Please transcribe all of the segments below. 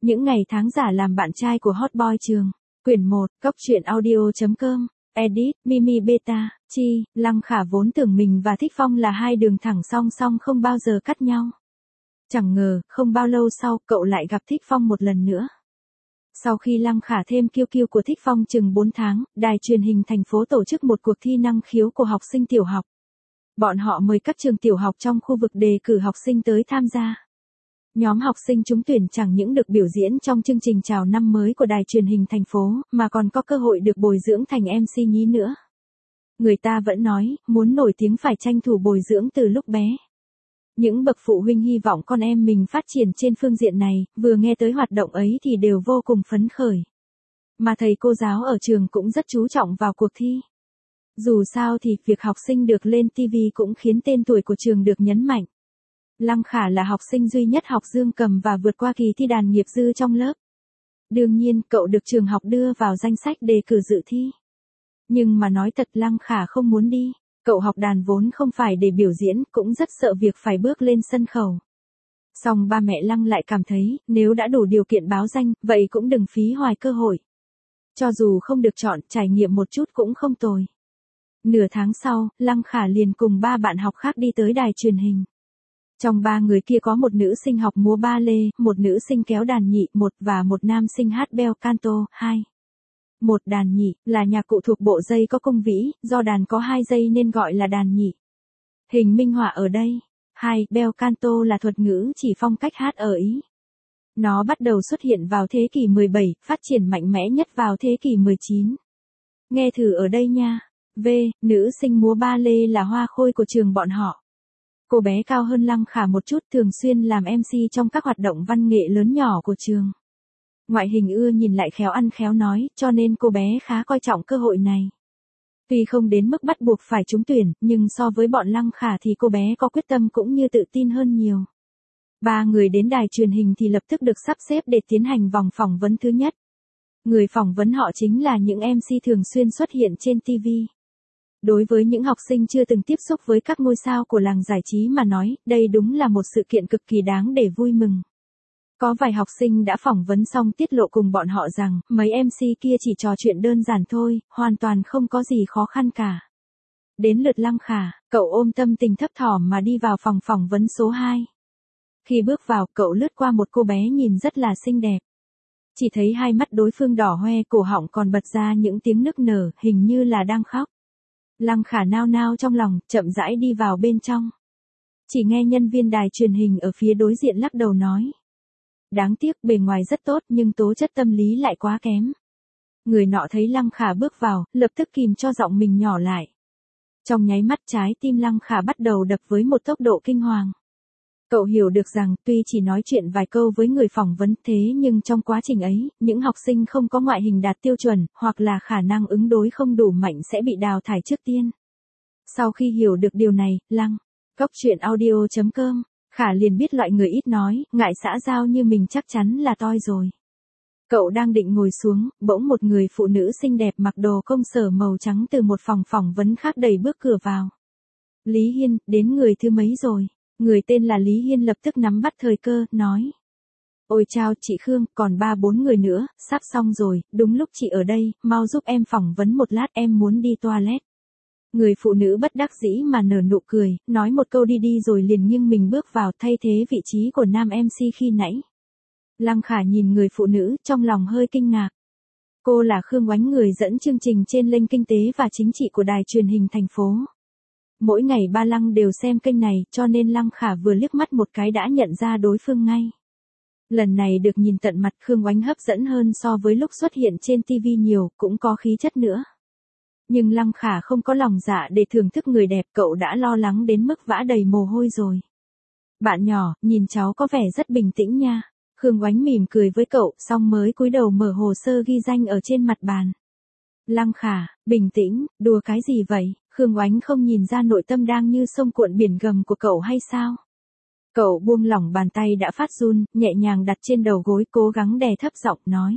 Những ngày tháng giả làm bạn trai của hot boy Trường. Quyển 1, Cóc truyện audio.com. Edit, Mimi Beta, Chi, Lăng Khả vốn tưởng mình và Thích Phong là hai đường thẳng song song không bao giờ cắt nhau. Chẳng ngờ, không bao lâu sau, cậu lại gặp Thích Phong một lần nữa. Sau khi Lăng Khả thêm kiêu kiêu của Thích Phong chừng 4 tháng, đài truyền hình thành phố tổ chức một cuộc thi năng khiếu của học sinh tiểu học. Bọn họ mời các trường tiểu học trong khu vực đề cử học sinh tới tham gia. Nhóm học sinh trúng tuyển chẳng những được biểu diễn trong chương trình chào năm mới của đài truyền hình thành phố, mà còn có cơ hội được bồi dưỡng thành MC nhí nữa. Người ta vẫn nói, muốn nổi tiếng phải tranh thủ bồi dưỡng từ lúc bé. Những bậc phụ huynh hy vọng con em mình phát triển trên phương diện này, vừa nghe tới hoạt động ấy thì đều vô cùng phấn khởi. Mà thầy cô giáo ở trường cũng rất chú trọng vào cuộc thi. Dù sao thì việc học sinh được lên TV cũng khiến tên tuổi của trường được nhấn mạnh. Lăng Khả là học sinh duy nhất học dương cầm và vượt qua kỳ thi đàn nghiệp dư trong lớp. Đương nhiên, cậu được trường học đưa vào danh sách đề cử dự thi. Nhưng mà nói thật, Lăng Khả không muốn đi. Cậu học đàn vốn không phải để biểu diễn, cũng rất sợ việc phải bước lên sân khấu. Song ba mẹ Lăng lại cảm thấy, nếu đã đủ điều kiện báo danh, vậy cũng đừng phí hoài cơ hội. Cho dù không được chọn, trải nghiệm một chút cũng không tồi. Nửa tháng sau, Lăng Khả liền cùng 3 bạn học khác đi tới đài truyền hình. Trong 3 người kia có một nữ sinh học múa ba lê, một nữ sinh kéo đàn nhị, và một nam sinh hát bel canto, 2. Một đàn nhị, là nhạc cụ thuộc bộ dây có cung vĩ, do đàn có 2 dây nên gọi là đàn nhị. Hình minh họa ở đây. 2. Bel canto là thuật ngữ chỉ phong cách hát ở Ý. Nó bắt đầu xuất hiện vào thế kỷ 17, phát triển mạnh mẽ nhất vào thế kỷ 19. Nghe thử ở đây nha. V. Nữ sinh múa ba lê là hoa khôi của trường bọn họ. Cô bé cao hơn Lăng Khả một chút, thường xuyên làm MC trong các hoạt động văn nghệ lớn nhỏ của trường. Ngoại hình ưa nhìn lại khéo ăn khéo nói, cho nên cô bé khá coi trọng cơ hội này. Tuy không đến mức bắt buộc phải trúng tuyển, nhưng so với bọn Lăng Khả thì cô bé có quyết tâm cũng như tự tin hơn nhiều. 3 người đến đài truyền hình thì lập tức được sắp xếp để tiến hành vòng phỏng vấn thứ nhất. Người phỏng vấn họ chính là những MC thường xuyên xuất hiện trên TV. Đối với những học sinh chưa từng tiếp xúc với các ngôi sao của làng giải trí mà nói, đây đúng là một sự kiện cực kỳ đáng để vui mừng. Có vài học sinh đã phỏng vấn xong tiết lộ cùng bọn họ rằng, mấy MC kia chỉ trò chuyện đơn giản thôi, hoàn toàn không có gì khó khăn cả. Đến lượt Lăng Khả, cậu ôm tâm tình thấp thỏm mà đi vào phòng phỏng vấn số 2. Khi bước vào, cậu lướt qua một cô bé nhìn rất là xinh đẹp. Chỉ thấy hai mắt đối phương đỏ hoe, cổ họng còn bật ra những tiếng nức nở, hình như là đang khóc. Lăng Khả nao nao trong lòng, chậm rãi đi vào bên trong. Chỉ nghe nhân viên đài truyền hình ở phía đối diện lắc đầu nói. Đáng tiếc, bề ngoài rất tốt nhưng tố chất tâm lý lại quá kém. Người nọ thấy Lăng Khả bước vào, lập tức kìm cho giọng mình nhỏ lại. Trong nháy mắt, trái tim Lăng Khả bắt đầu đập với một tốc độ kinh hoàng. Cậu hiểu được rằng, tuy chỉ nói chuyện vài câu với người phỏng vấn thế nhưng trong quá trình ấy, những học sinh không có ngoại hình đạt tiêu chuẩn, hoặc là khả năng ứng đối không đủ mạnh sẽ bị đào thải trước tiên. Sau khi hiểu được điều này, Cóc truyện audio.com, Khả liền biết loại người ít nói, ngại xã giao như mình chắc chắn là toi rồi. Cậu đang định ngồi xuống, bỗng một người phụ nữ xinh đẹp mặc đồ công sở màu trắng từ một phòng phỏng vấn khác đẩy bước cửa vào. Lý Hiên, đến người thứ mấy rồi? Người tên là Lý Hiên lập tức nắm bắt thời cơ, nói. Ôi chao chị Khương, còn 3-4 người nữa, sắp xong rồi, đúng lúc chị ở đây, mau giúp em phỏng vấn một lát, em muốn đi toilet. Người phụ nữ bất đắc dĩ mà nở nụ cười, nói một câu đi đi rồi liền nghiêng mình bước vào thay thế vị trí của nam MC khi nãy. Lăng Khả nhìn người phụ nữ, trong lòng hơi kinh ngạc. Cô là Khương Oánh, người dẫn chương trình trên kênh Kinh tế và Chính trị của đài truyền hình thành phố. Mỗi ngày ba Lăng đều xem kênh này, cho nên Lăng Khả vừa liếc mắt một cái đã nhận ra đối phương ngay. Lần này được nhìn tận mặt, Khương Oánh hấp dẫn hơn so với lúc xuất hiện trên TV nhiều, cũng có khí chất nữa. Nhưng Lăng Khả không có lòng dạ để thưởng thức người đẹp, cậu đã lo lắng đến mức vã đầy mồ hôi rồi. Bạn nhỏ, nhìn cháu có vẻ rất bình tĩnh nha. Khương Oánh mỉm cười với cậu, xong mới cúi đầu mở hồ sơ ghi danh ở trên mặt bàn. Lăng Khả, bình tĩnh, đùa cái gì vậy? Khương Oánh không nhìn ra nội tâm đang như sông cuộn biển gầm của cậu hay sao? Cậu buông lỏng bàn tay đã phát run, nhẹ nhàng đặt trên đầu gối, cố gắng đè thấp giọng nói.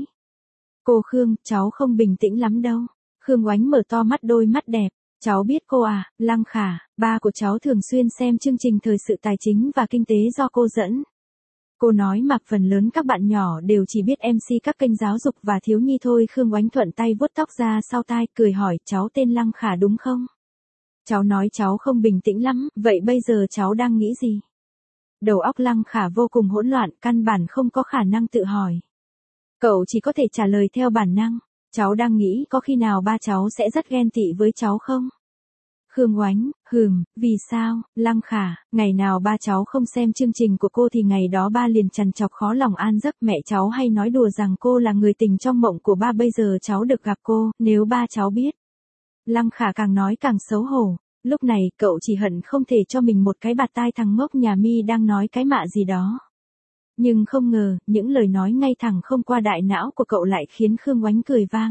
Cô Khương, cháu không bình tĩnh lắm đâu. Khương Oánh mở to mắt, đôi mắt đẹp. Cháu biết cô à, Lăng Khả, ba của cháu thường xuyên xem chương trình thời sự tài chính và kinh tế do cô dẫn. Cô nói mà phần lớn các bạn nhỏ đều chỉ biết MC các kênh giáo dục và thiếu nhi thôi. Khương Oánh thuận tay vuốt tóc ra sau tai, cười hỏi, cháu tên Lăng Khả đúng không? Cháu nói cháu không bình tĩnh lắm, vậy bây giờ cháu đang nghĩ gì? Đầu óc Lăng Khả vô cùng hỗn loạn, căn bản không có khả năng tự hỏi. Cậu chỉ có thể trả lời theo bản năng, cháu đang nghĩ có khi nào ba cháu sẽ rất ghen tị với cháu không? Khương Oánh, vì sao? Lăng Khả, ngày nào ba cháu không xem chương trình của cô thì ngày đó ba liền trằn trọc khó lòng an giấc. Mẹ cháu hay nói đùa rằng cô là người tình trong mộng của ba, bây giờ cháu được gặp cô, nếu ba cháu biết. Lăng Khả càng nói càng xấu hổ, lúc này cậu chỉ hận không thể cho mình một cái bạt tai, thằng ngốc nhà mi đang nói cái mạ gì đó. Nhưng không ngờ, những lời nói ngay thẳng không qua đại não của cậu lại khiến Khương Oánh cười vang.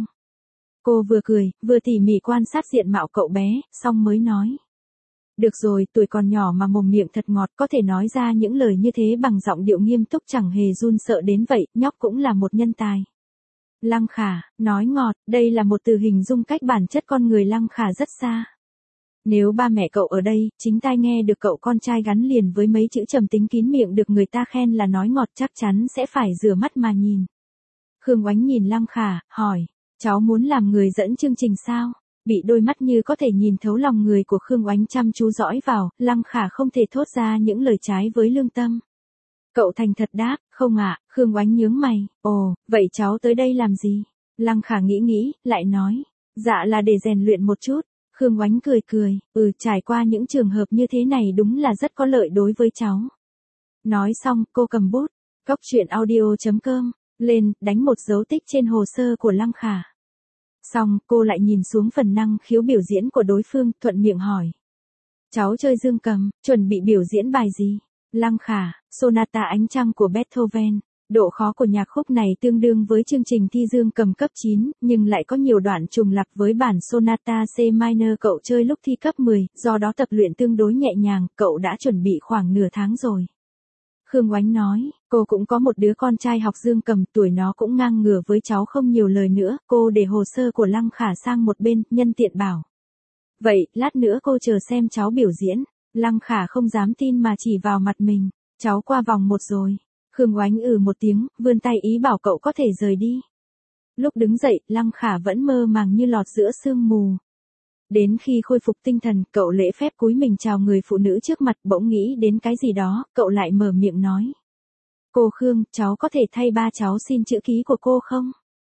Cô vừa cười, vừa tỉ mỉ quan sát diện mạo cậu bé, xong mới nói. Được rồi, tuổi còn nhỏ mà mồm miệng thật ngọt, có thể nói ra những lời như thế bằng giọng điệu nghiêm túc chẳng hề run sợ đến vậy, nhóc cũng là một nhân tài. Lăng Khả, nói ngọt, đây là một từ hình dung cách bản chất con người Lăng Khả rất xa. Nếu ba mẹ cậu ở đây, chính tai nghe được cậu con trai gắn liền với mấy chữ trầm tính kín miệng được người ta khen là nói ngọt chắc chắn sẽ phải rửa mắt mà nhìn. Khương Oánh nhìn Lăng Khả, hỏi, cháu muốn làm người dẫn chương trình sao? Bị đôi mắt như có thể nhìn thấu lòng người của Khương Oánh chăm chú dõi vào, Lăng Khả không thể thốt ra những lời trái với lương tâm. Cậu thành thật đáp, không ạ. Khương Oánh nhướng mày, ồ, vậy cháu tới đây làm gì? Lăng Khả nghĩ, lại nói, dạ là để rèn luyện một chút. Khương Oánh cười, trải qua những trường hợp như thế này đúng là rất có lợi đối với cháu. Nói xong, cô cầm bút, cóc truyện audio.com, lên, đánh một dấu tích trên hồ sơ của Lăng Khả. Xong, cô lại nhìn xuống phần năng khiếu biểu diễn của đối phương, thuận miệng hỏi. Cháu chơi dương cầm, chuẩn bị biểu diễn bài gì? Lăng Khả, Sonata Ánh Trăng của Beethoven. Độ khó của nhạc khúc này tương đương với chương trình thi dương cầm cấp 9, nhưng lại có nhiều đoạn trùng lặp với bản Sonata C minor cậu chơi lúc thi cấp 10, do đó tập luyện tương đối nhẹ nhàng, cậu đã chuẩn bị khoảng nửa tháng rồi. Khương Oánh nói, cô cũng có một đứa con trai học dương cầm, tuổi nó cũng ngang ngửa với cháu. Không nhiều lời nữa, cô để hồ sơ của Lăng Khả sang một bên, nhân tiện bảo. Vậy, lát nữa cô chờ xem cháu biểu diễn. Lăng Khả không dám tin mà chỉ vào mặt mình, cháu qua vòng 1 rồi. Khương Oánh một tiếng, vươn tay ý bảo cậu có thể rời đi. Lúc đứng dậy, Lăng Khả vẫn mơ màng như lọt giữa sương mù. Đến khi khôi phục tinh thần, cậu lễ phép cúi mình chào người phụ nữ trước mặt, bỗng nghĩ đến cái gì đó, cậu lại mở miệng nói. Cô Khương, cháu có thể thay ba cháu xin chữ ký của cô không?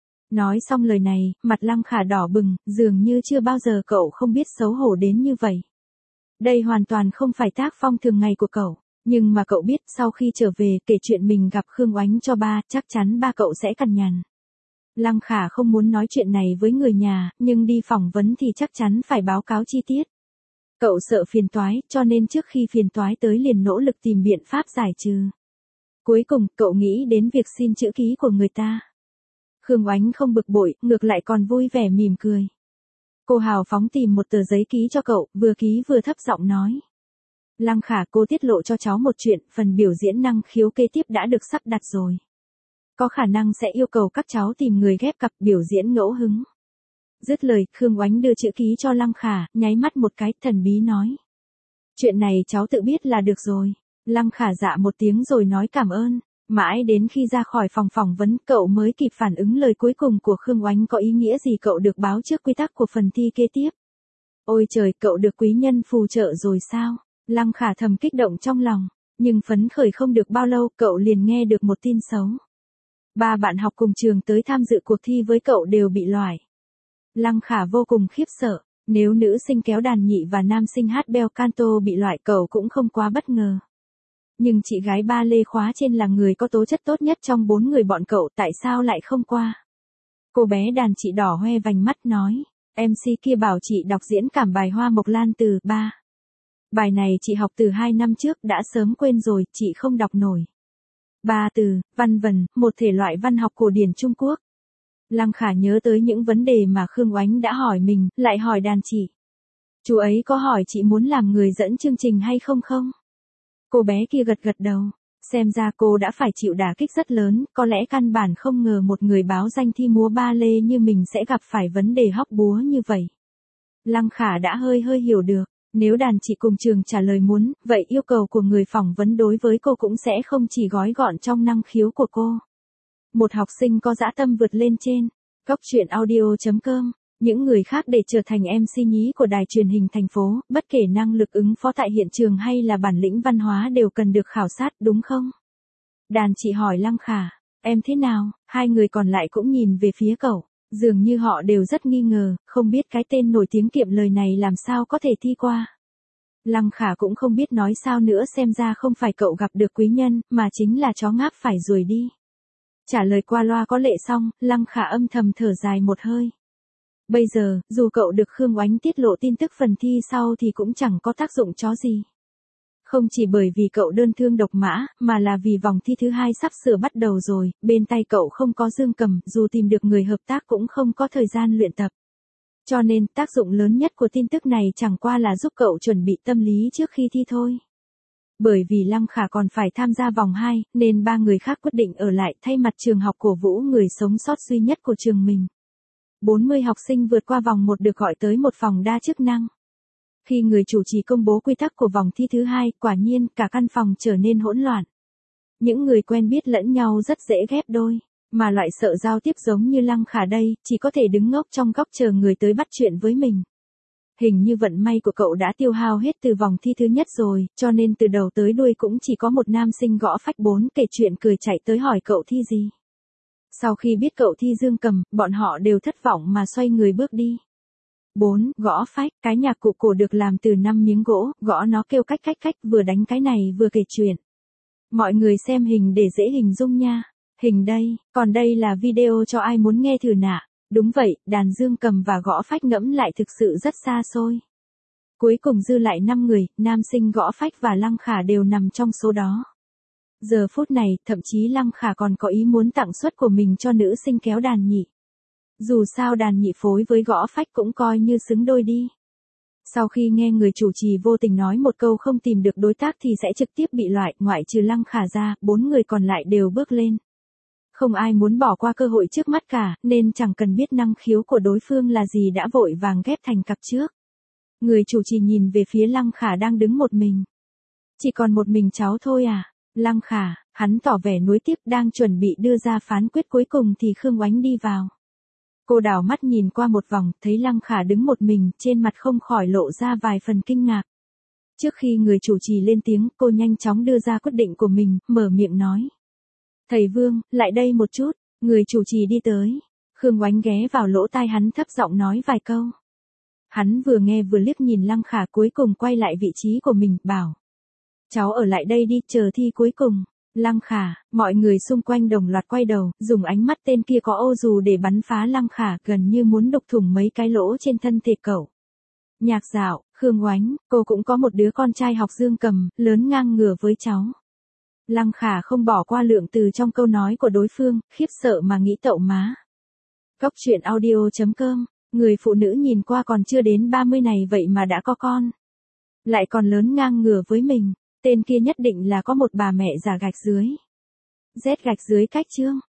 Nói xong lời này, mặt Lăng Khả đỏ bừng, dường như chưa bao giờ cậu không biết xấu hổ đến như vậy. Đây hoàn toàn không phải tác phong thường ngày của cậu. Nhưng mà cậu biết sau khi trở về kể chuyện mình gặp Khương Oánh cho ba, chắc chắn ba cậu sẽ cằn nhằn. Lăng Khả không muốn nói chuyện này với người nhà, nhưng đi phỏng vấn thì chắc chắn phải báo cáo chi tiết. Cậu sợ phiền toái, cho nên trước khi phiền toái tới liền nỗ lực tìm biện pháp giải trừ. Cuối cùng, cậu nghĩ đến việc xin chữ ký của người ta. Khương Oánh không bực bội, ngược lại còn vui vẻ mỉm cười. Cô hào phóng tìm một tờ giấy ký cho cậu, vừa ký vừa thấp giọng nói. Lăng Khả, cô tiết lộ cho cháu một chuyện, phần biểu diễn năng khiếu kế tiếp đã được sắp đặt rồi. Có khả năng sẽ yêu cầu các cháu tìm người ghép cặp biểu diễn ngẫu hứng. Dứt lời, Khương Oánh đưa chữ ký cho Lăng Khả, nháy mắt một cái, thần bí nói. Chuyện này cháu tự biết là được rồi. Lăng Khả dạ một tiếng rồi nói cảm ơn. Mãi đến khi ra khỏi phòng phỏng vấn, cậu mới kịp phản ứng lời cuối cùng của Khương Oánh có ý nghĩa gì. Cậu được báo trước quy tắc của phần thi kế tiếp. Ôi trời, cậu được quý nhân phù trợ rồi sao? Lăng Khả thầm kích động trong lòng, nhưng phấn khởi không được bao lâu, cậu liền nghe được một tin xấu. 3 bạn học cùng trường tới tham dự cuộc thi với cậu đều bị loại. Lăng Khả vô cùng khiếp sợ, nếu nữ sinh kéo đàn nhị và nam sinh hát bel canto bị loại cậu cũng không quá bất ngờ. Nhưng chị gái ba lê khóa trên là người có tố chất tốt nhất trong 4 người bọn cậu, tại sao lại không qua? Cô bé đàn chị đỏ hoe vành mắt nói, MC kia bảo chị đọc diễn cảm bài Hoa Mộc Lan từ 3. Bài này chị học từ 2 năm trước, đã sớm quên rồi, chị không đọc nổi. 3 từ, văn vần, một thể loại văn học cổ điển Trung Quốc. Lăng Khả nhớ tới những vấn đề mà Khương Oánh đã hỏi mình, lại hỏi đàn chị. Chú ấy có hỏi chị muốn làm người dẫn chương trình hay không không? Cô bé kia gật đầu. Xem ra cô đã phải chịu đả kích rất lớn, có lẽ căn bản không ngờ một người báo danh thi múa ba lê như mình sẽ gặp phải vấn đề hóc búa như vậy. Lăng Khả đã hơi hiểu được. Nếu đàn chị cùng trường trả lời muốn, vậy yêu cầu của người phỏng vấn đối với cô cũng sẽ không chỉ gói gọn trong năng khiếu của cô. Một học sinh có dã tâm vượt lên trên. Góc truyện audio.com. Những người khác để trở thành MC nhí của đài truyền hình thành phố, bất kể năng lực ứng phó tại hiện trường hay là bản lĩnh văn hóa đều cần được khảo sát, đúng không? Đàn chị hỏi Lăng Khả, em thế nào? Hai người còn lại cũng nhìn về phía cậu. Dường như họ đều rất nghi ngờ, không biết cái tên nổi tiếng kiệm lời này làm sao có thể thi qua. Lăng Khả cũng không biết nói sao nữa, xem ra không phải cậu gặp được quý nhân, mà chính là chó ngáp phải ruồi đi. Trả lời qua loa có lệ xong, Lăng Khả âm thầm thở dài một hơi. Bây giờ, dù cậu được Khương Oánh tiết lộ tin tức phần thi sau thì cũng chẳng có tác dụng chó gì. Không chỉ bởi vì cậu đơn thương độc mã, mà là vì vòng thi thứ 2 sắp sửa bắt đầu rồi, bên tay cậu không có Dương Cầm, dù tìm được người hợp tác cũng không có thời gian luyện tập. Cho nên, tác dụng lớn nhất của tin tức này chẳng qua là giúp cậu chuẩn bị tâm lý trước khi thi thôi. Bởi vì Lăng Khả còn phải tham gia vòng 2, nên 3 người khác quyết định ở lại thay mặt trường học cổ vũ người sống sót duy nhất của trường mình. 40 học sinh vượt qua vòng 1 được gọi tới một phòng đa chức năng. Khi người chủ trì công bố quy tắc của vòng thi thứ 2, quả nhiên cả căn phòng trở nên hỗn loạn. Những người quen biết lẫn nhau rất dễ ghép đôi, mà loại sợ giao tiếp giống như Lăng Khả đây, chỉ có thể đứng ngốc trong góc chờ người tới bắt chuyện với mình. Hình như vận may của cậu đã tiêu hao hết từ vòng thi thứ nhất rồi, cho nên từ đầu tới đuôi cũng chỉ có một nam sinh gõ phách 4 kể chuyện cười chạy tới hỏi cậu thi gì. Sau khi biết cậu thi Dương Cầm, bọn họ đều thất vọng mà xoay người bước đi. 4. Gõ phách, cái nhạc cụ cổ được làm từ 5 miếng gỗ, gõ nó kêu cách cách cách, vừa đánh cái này vừa kể chuyện. Mọi người xem hình để dễ hình dung nha. Hình đây, còn đây là video cho ai muốn nghe thử nạ. Đúng vậy, đàn Dương Cầm và gõ phách ngẫm lại thực sự rất xa xôi. Cuối cùng dư lại 5 người, nam sinh gõ phách và Lăng Khả đều nằm trong số đó. Giờ phút này, thậm chí Lăng Khả còn có ý muốn tặng suất của mình cho nữ sinh kéo đàn nhị. Dù sao đàn nhị phối với gõ phách cũng coi như xứng đôi đi. Sau khi nghe người chủ trì vô tình nói một câu không tìm được đối tác thì sẽ trực tiếp bị loại, ngoại trừ Lăng Khả ra, 4 người còn lại đều bước lên. Không ai muốn bỏ qua cơ hội trước mắt cả, nên chẳng cần biết năng khiếu của đối phương là gì đã vội vàng ghép thành cặp trước. Người chủ trì nhìn về phía Lăng Khả đang đứng một mình. Chỉ còn một mình cháu thôi à? Lăng Khả, hắn tỏ vẻ nuối tiếc, đang chuẩn bị đưa ra phán quyết cuối cùng thì Khương Oánh đi vào. Cô đảo mắt nhìn qua một vòng, thấy Lăng Khả đứng một mình, trên mặt không khỏi lộ ra vài phần kinh ngạc. Trước khi người chủ trì lên tiếng, cô nhanh chóng đưa ra quyết định của mình, mở miệng nói. Thầy Vương, lại đây một chút. Người chủ trì đi tới. Khương Oánh ghé vào lỗ tai hắn thấp giọng nói vài câu. Hắn vừa nghe vừa liếc nhìn Lăng Khả, cuối cùng quay lại vị trí của mình, bảo. Cháu ở lại đây đi, chờ thi cuối cùng. Lăng Khả, mọi người xung quanh đồng loạt quay đầu, dùng ánh mắt tên kia có ô dù để bắn phá Lăng Khả, gần như muốn đục thủng mấy cái lỗ trên thân thể cậu. Nhạc Dạo, Khương Oánh, cô cũng có một đứa con trai học Dương Cầm, lớn ngang ngửa với cháu. Lăng Khả không bỏ qua lượng từ trong câu nói của đối phương, khiếp sợ mà nghĩ tậu má. Góc truyện audio.com, người phụ nữ nhìn qua còn chưa đến 30 này vậy mà đã có con. Lại còn lớn ngang ngửa với mình, tên kia nhất định là có một bà mẹ già gạch dưới. Z gạch dưới cách chương.